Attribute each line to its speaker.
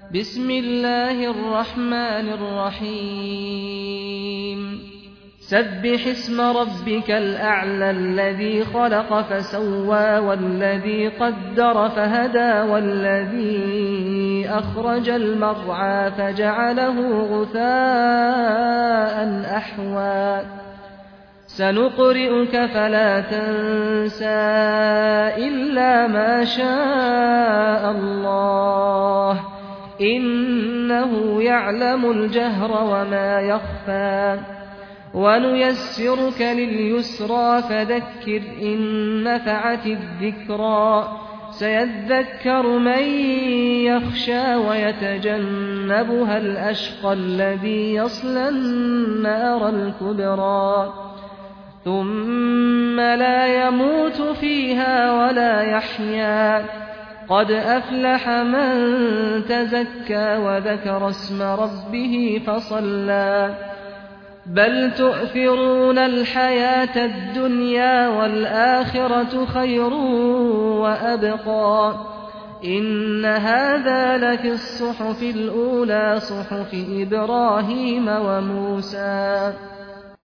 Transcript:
Speaker 1: بسم الله الرحمن الرحيم سبح اسم ربك الأعلى الذي خلق فسوى والذي قدر فهدى والذي أخرج المرعى فجعله غثاء أحوى سنقرئك فلا تنسى إلا ما شاء الله إنه يعلم الجهر وما يخفى ونيسرك لليسرى فذكر إن نفعت الذكرى سيذكر من يخشى ويتجنبها الأشقى الذي يصلى النار الكبرى ثم لا يموت فيها ولا يحيا قد أفلح من تزكى وذكر اسم ربه فصلى بل تؤثرون الحياة الدنيا والآخرة خير وأبقى إن هذا لفي الصحف الأولى صحف إبراهيم وموسى